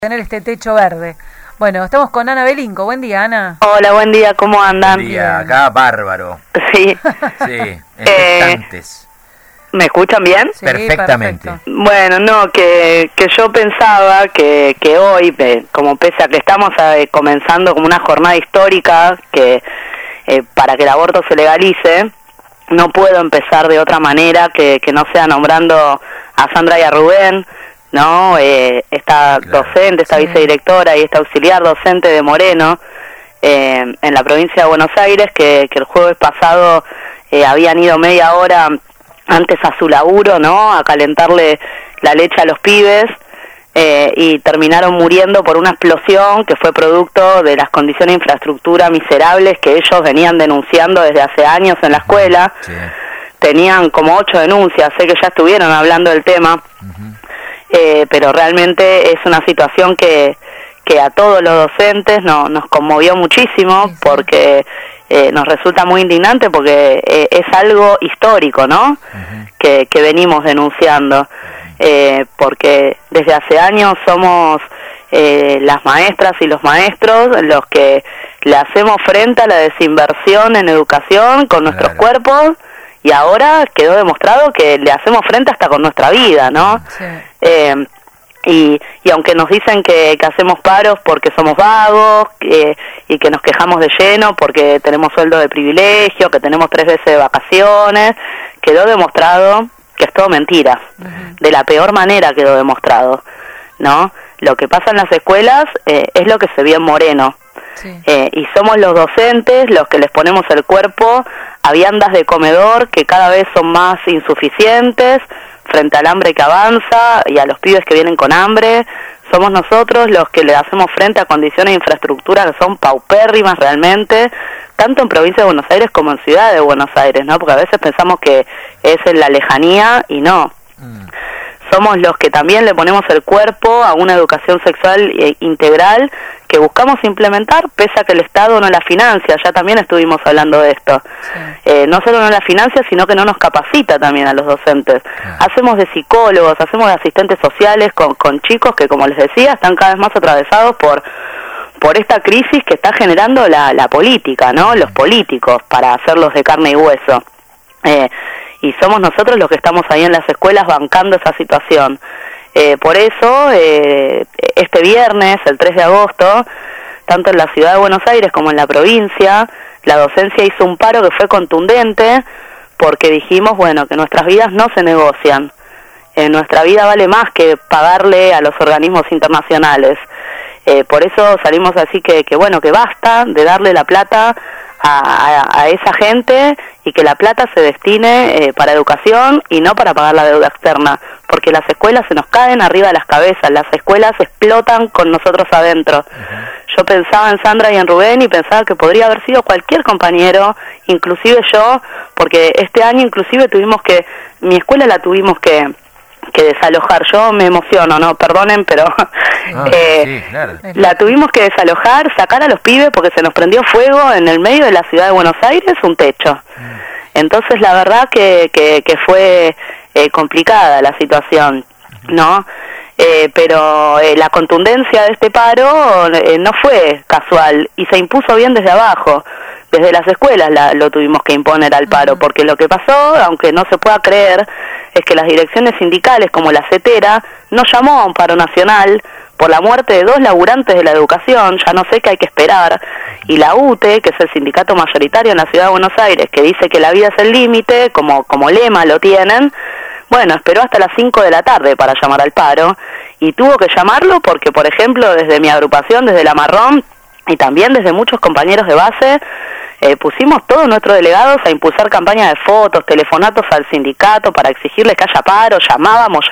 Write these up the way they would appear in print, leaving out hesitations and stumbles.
Tener este techo verde. Bueno, estamos con Ana Belinco. Buen día, Ana. Hola, buen día, ¿cómo andan? Buen día, acá bárbaro. Sí. Sí, expectantes. ¿Me escuchan bien? Sí, Perfectamente. perfecto. Bueno, no, que yo pensaba que hoy, como pese a que estamos comenzando como una jornada histórica que para que el aborto se legalice, no puedo empezar de otra manera que no sea nombrando a Sandra y a Rubén, ¿no? Esta Claro, docente, esta sí. vicedirectora y esta auxiliar docente de Moreno en la provincia de Buenos Aires, que el jueves pasado habían ido media hora antes a su laburo, ¿no? A calentarle la leche a los pibes y terminaron muriendo por una explosión que fue producto de las condiciones de infraestructura miserables que ellos venían denunciando desde hace años en la escuela. Sí. Tenían como 8 denuncias, sé que ya estuvieron hablando del tema. Pero realmente es una situación que a todos los docentes nos conmovió muchísimo, Sí, sí. porque nos resulta muy indignante porque es algo histórico, ¿no? Que venimos denunciando, porque desde hace años somos las maestras y los maestros los que le hacemos frente a la desinversión en educación con nuestros Claro. cuerpos. Y ahora quedó demostrado que le hacemos frente hasta con nuestra vida, ¿no? Sí. Y aunque nos dicen que hacemos paros porque somos vagos y que nos quejamos de lleno porque tenemos sueldo de privilegio, que tenemos 3 veces de vacaciones, quedó demostrado que es todo mentira. De la peor manera quedó demostrado, ¿no? Lo que pasa en las escuelas es lo que se vio en Moreno. Sí. Y somos los docentes los que les ponemos el cuerpo a viandas de comedor que cada vez son más insuficientes frente al hambre que avanza y a los pibes que vienen con hambre. Somos nosotros los que le hacemos frente a condiciones de infraestructura que son paupérrimas realmente, tanto en provincia de Buenos Aires como en ciudad de Buenos Aires, ¿no? Porque a veces pensamos que es en la lejanía y no. Somos los que también le ponemos el cuerpo a una educación sexual integral que buscamos implementar pese a que el Estado no la financia. Ya también estuvimos hablando de esto. Sí. No solo no la financia, sino que no nos capacita también a los docentes. Hacemos de psicólogos, hacemos de asistentes sociales con chicos que, como les decía, están cada vez más atravesados por esta crisis que está generando la política, ¿no? Los políticos, para hacerlos de carne y hueso. Y somos nosotros los que estamos ahí en las escuelas bancando esa situación. Por eso, este viernes, el 3 de agosto, tanto en la ciudad de Buenos Aires como en la provincia, la docencia hizo un paro que fue contundente porque dijimos, bueno, que nuestras vidas no se negocian. Nuestra vida vale más que pagarle a los organismos internacionales. Por eso salimos así que bueno, que basta de darle la plata a esa gente y que la plata se destine para educación y no para pagar la deuda externa, porque las escuelas se nos caen arriba de las cabezas, las escuelas explotan con nosotros adentro. Yo pensaba en Sandra y en Rubén y pensaba que podría haber sido cualquier compañero, inclusive yo, porque este año inclusive mi escuela la tuvimos que desalojar. Yo me emociono, no, perdonen, pero Sí, claro. la tuvimos que desalojar, sacar a los pibes porque se nos prendió fuego en el medio de la ciudad de Buenos Aires, un techo. Entonces la verdad que fue complicada la situación, ¿no? Pero la contundencia de este paro no fue casual y se impuso bien desde abajo. Desde las escuelas lo tuvimos que imponer al paro, porque lo que pasó, aunque no se pueda creer, es que las direcciones sindicales como la CETERA no llamó a un paro nacional por la muerte de 2 laburantes de la educación, ya no sé qué hay que esperar, y la UTE, que es el sindicato mayoritario en la ciudad de Buenos Aires, que dice que la vida es el límite, como lema lo tienen, bueno, esperó hasta las 5 de la tarde para llamar al paro, y tuvo que llamarlo porque, por ejemplo, desde mi agrupación, desde la Marrón, y también desde muchos compañeros de base, pusimos todos nuestros delegados a impulsar campañas de fotos, telefonatos al sindicato para exigirles que haya paro, llamábamos,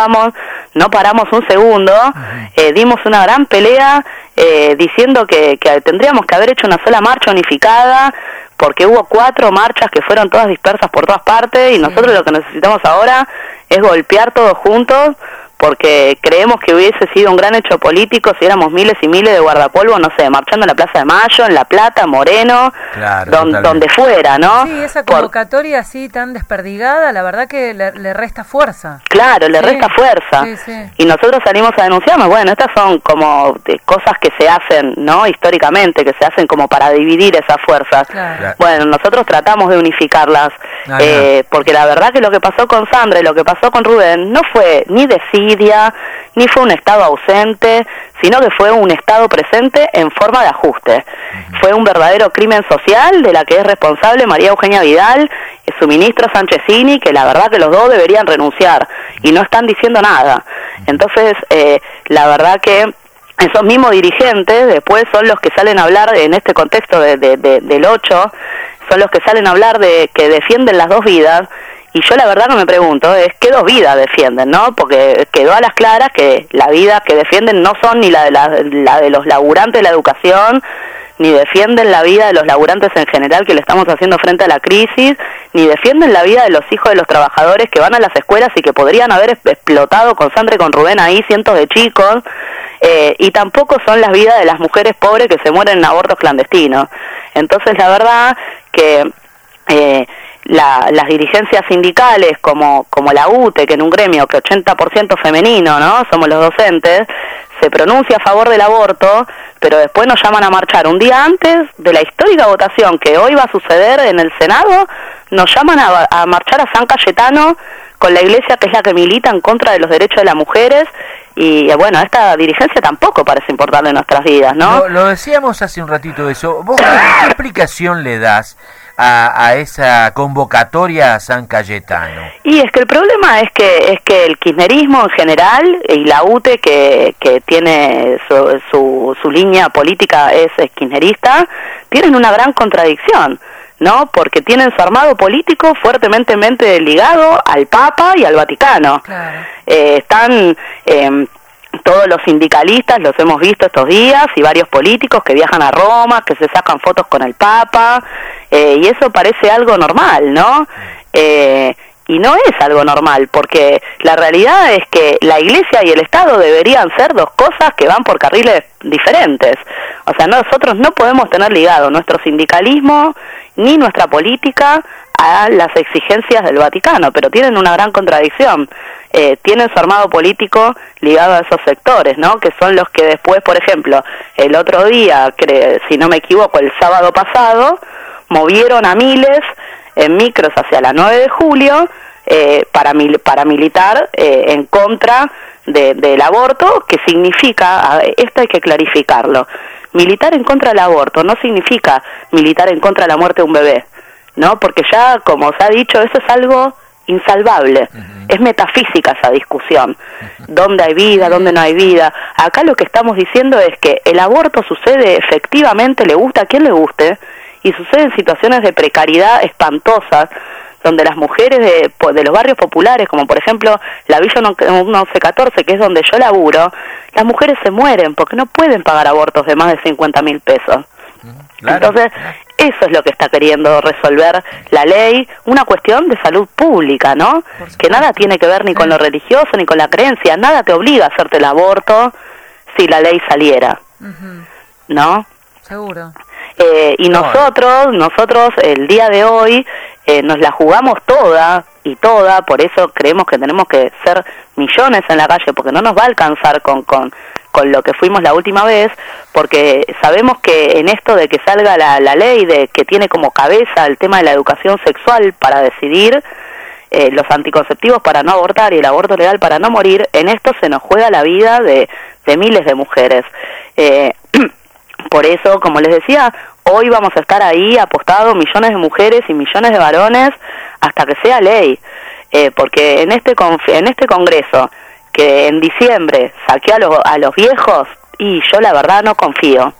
no paramos un segundo, dimos una gran pelea diciendo que tendríamos que haber hecho una sola marcha unificada, porque hubo 4 marchas que fueron todas dispersas por todas partes y nosotros lo que necesitamos ahora es golpear todos juntos porque creemos que hubiese sido un gran hecho político si éramos miles y miles de guardapolvo, no sé, marchando en la Plaza de Mayo, en La Plata, Moreno, claro, donde fuera, ¿no? Sí, esa convocatoria así tan desperdigada, la verdad que le resta fuerza. Claro, le resta fuerza. Sí. Y nosotros salimos a denunciarnos. Bueno, estas son como cosas que se hacen, ¿no? Históricamente, que se hacen como para dividir esas fuerzas. Claro. Bueno, nosotros tratamos de unificarlas, porque la verdad que lo que pasó con Sandra y lo que pasó con Rubén no fue ni desidia, ni fue un Estado ausente, sino que fue un Estado presente en forma de ajuste. Fue un verdadero crimen social de la que es responsable María Eugenia Vidal, su ministro Sanchezini, que la verdad que los dos deberían renunciar y no están diciendo nada. Entonces, la verdad que esos mismos dirigentes después son los que salen a hablar en este contexto del 8, son los que salen a hablar de que defienden las dos vidas. Y yo la verdad que me pregunto, ¿qué dos vidas defienden, no? Porque quedó a las claras que la vida que defienden no son ni la de los laburantes de la educación, ni defienden la vida de los laburantes en general que le estamos haciendo frente a la crisis, ni defienden la vida de los hijos de los trabajadores que van a las escuelas y que podrían haber explotado con Sandra y con Rubén ahí cientos de chicos, y tampoco son las vidas de las mujeres pobres que se mueren en abortos clandestinos. Entonces la verdad que las dirigencias sindicales como la UTE, que en un gremio que 80% femenino, ¿no? Somos los docentes, se pronuncia a favor del aborto, pero después nos llaman a marchar un día antes de la histórica votación que hoy va a suceder en el Senado, nos llaman a marchar a San Cayetano con la iglesia que es la que milita en contra de los derechos de las mujeres, y bueno, esta dirigencia tampoco parece importarle nuestras vidas, ¿no? Lo decíamos hace un ratito eso. ¿Vos qué explicación le das a esa convocatoria a San Cayetano? Y es que el problema es que el kirchnerismo en general y la UTE que tiene su línea política es kirchnerista, tienen una gran contradicción, ¿no? Porque tienen su armado político fuertemente ligado al Papa y al Vaticano. Claro. Están todos los sindicalistas, los hemos visto estos días, y varios políticos que viajan a Roma, que se sacan fotos con el Papa, y eso parece algo normal, ¿no? Y no es algo normal, porque la realidad es que la Iglesia y el Estado deberían ser dos cosas que van por carriles diferentes. O sea, nosotros no podemos tener ligado nuestro sindicalismo ni nuestra política a las exigencias del Vaticano, pero tienen una gran contradicción. Tienen su armado político ligado a esos sectores, ¿no? Que son los que después, por ejemplo, el otro día, si no me equivoco, el sábado pasado, movieron a miles en micros hacia la 9 de julio para militar en contra del aborto, que significa, esto hay que clarificarlo, militar en contra del aborto no significa militar en contra de la muerte de un bebé, ¿no? Porque ya, como se ha dicho, eso es algo insalvable, es metafísica esa discusión, dónde hay vida, dónde no hay vida. Acá lo que estamos diciendo es que el aborto sucede efectivamente, le gusta a quien le guste, y sucede en situaciones de precariedad espantosas, donde las mujeres de los barrios populares, como por ejemplo la Villa 1114, que es donde yo laburo, las mujeres se mueren porque no pueden pagar abortos de más de 50.000 pesos. Claro. Entonces, eso es lo que está queriendo resolver la ley, una cuestión de salud pública, ¿no? Que nada tiene que ver ni con lo religioso ni con la creencia, nada te obliga a hacerte el aborto si la ley saliera, ¿no? Seguro. Y nosotros el día de hoy nos la jugamos toda, por eso creemos que tenemos que ser millones en la calle, porque no nos va a alcanzar con lo que fuimos la última vez, porque sabemos que en esto de que salga la ley de que tiene como cabeza el tema de la educación sexual para decidir, los anticonceptivos para no abortar y el aborto legal para no morir, en esto se nos juega la vida de miles de mujeres. Por eso, como les decía, hoy vamos a estar ahí apostados millones de mujeres y millones de varones hasta que sea ley, porque en este Congreso, que en diciembre saqué a los viejos, y yo la verdad no confío.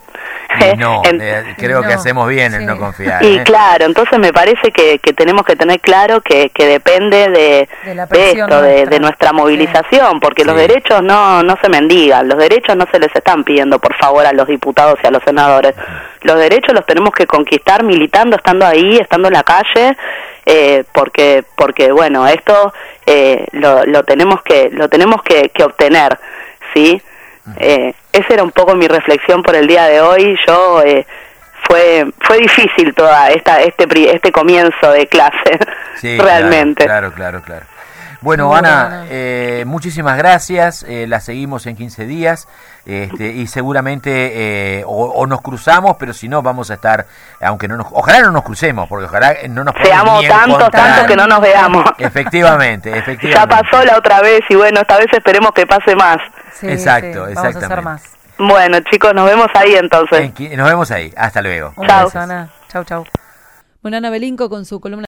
Creo que hacemos bien en no confiar. Y claro, entonces me parece que tenemos que tener claro que depende de esto, de nuestra movilización, porque los derechos no se mendigan, los derechos no se les están pidiendo por favor a los diputados y a los senadores. Los derechos los tenemos que conquistar militando, estando ahí, estando en la calle, porque bueno, esto lo tenemos que obtener, ¿sí? Esa era un poco mi reflexión por el día de hoy. Yo fue difícil toda este comienzo de clase, sí, realmente. Claro. Bueno, Ana, muchísimas gracias. La seguimos en 15 días y seguramente o nos cruzamos, pero si no vamos a estar, ojalá no nos crucemos, porque ojalá no nos seamos tanto que no nos veamos. Efectivamente. Ya pasó la otra vez y bueno, esta vez esperemos que pase más. Sí, exacto. Vamos a hacer más. Bueno, chicos, nos vemos ahí entonces. Nos vemos ahí. Hasta luego. Un beso, Ana. Chau. Bueno, Ana Belinco con su columna